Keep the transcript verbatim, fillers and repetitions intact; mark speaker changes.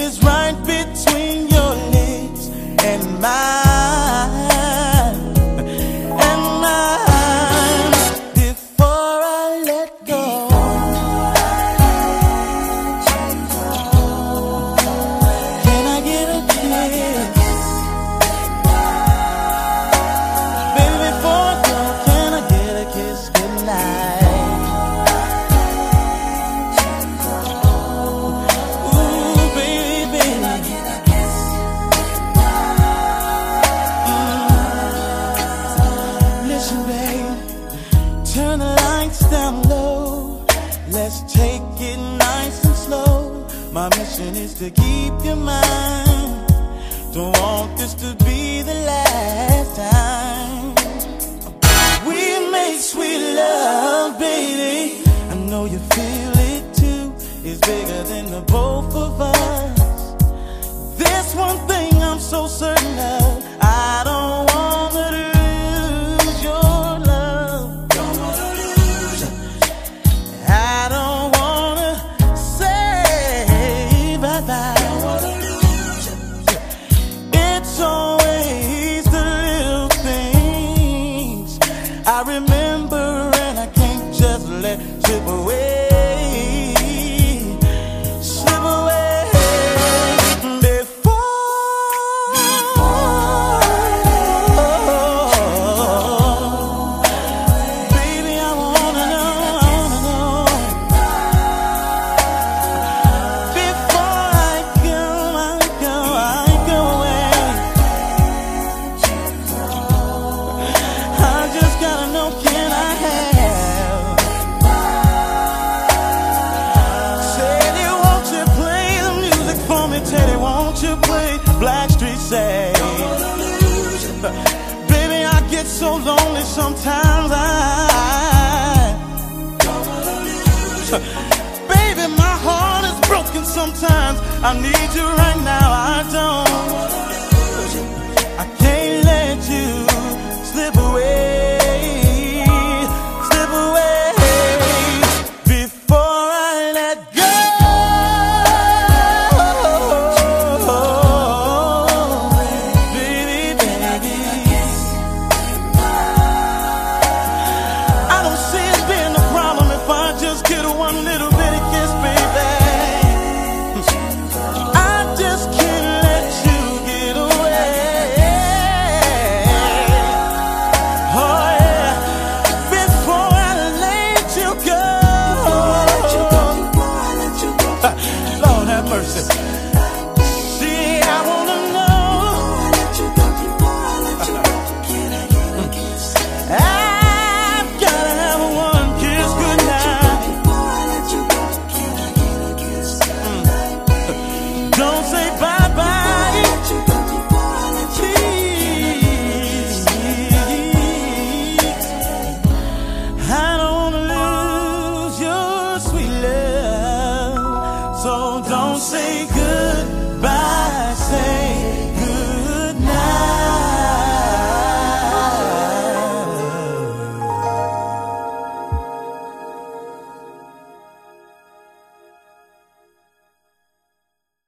Speaker 1: is right between your lips and mine, and mine. Before I let go, can I get a kiss? Baby, before I go, can I get a kiss goodnight? Turn the lights down low, let's take it nice and slow. My mission is to keep your mind. Don't want this to be the last time. We made sweet love, baby. I know you feel it too. It's bigger than the both of us. There's one thing I'm so certain of. I don't wanna lose your love. Don't wanna lose. I don't wanna say bye-bye. Don't wanna lose. It's always the little things I remember, and I can't just let slip away. Slip away. Teddy, won't you play Blackstreet say? Baby, I get so lonely sometimes. I Baby, my heart is broken sometimes. I need you right now. I don't. I can't let you slip away. So don't say goodbye.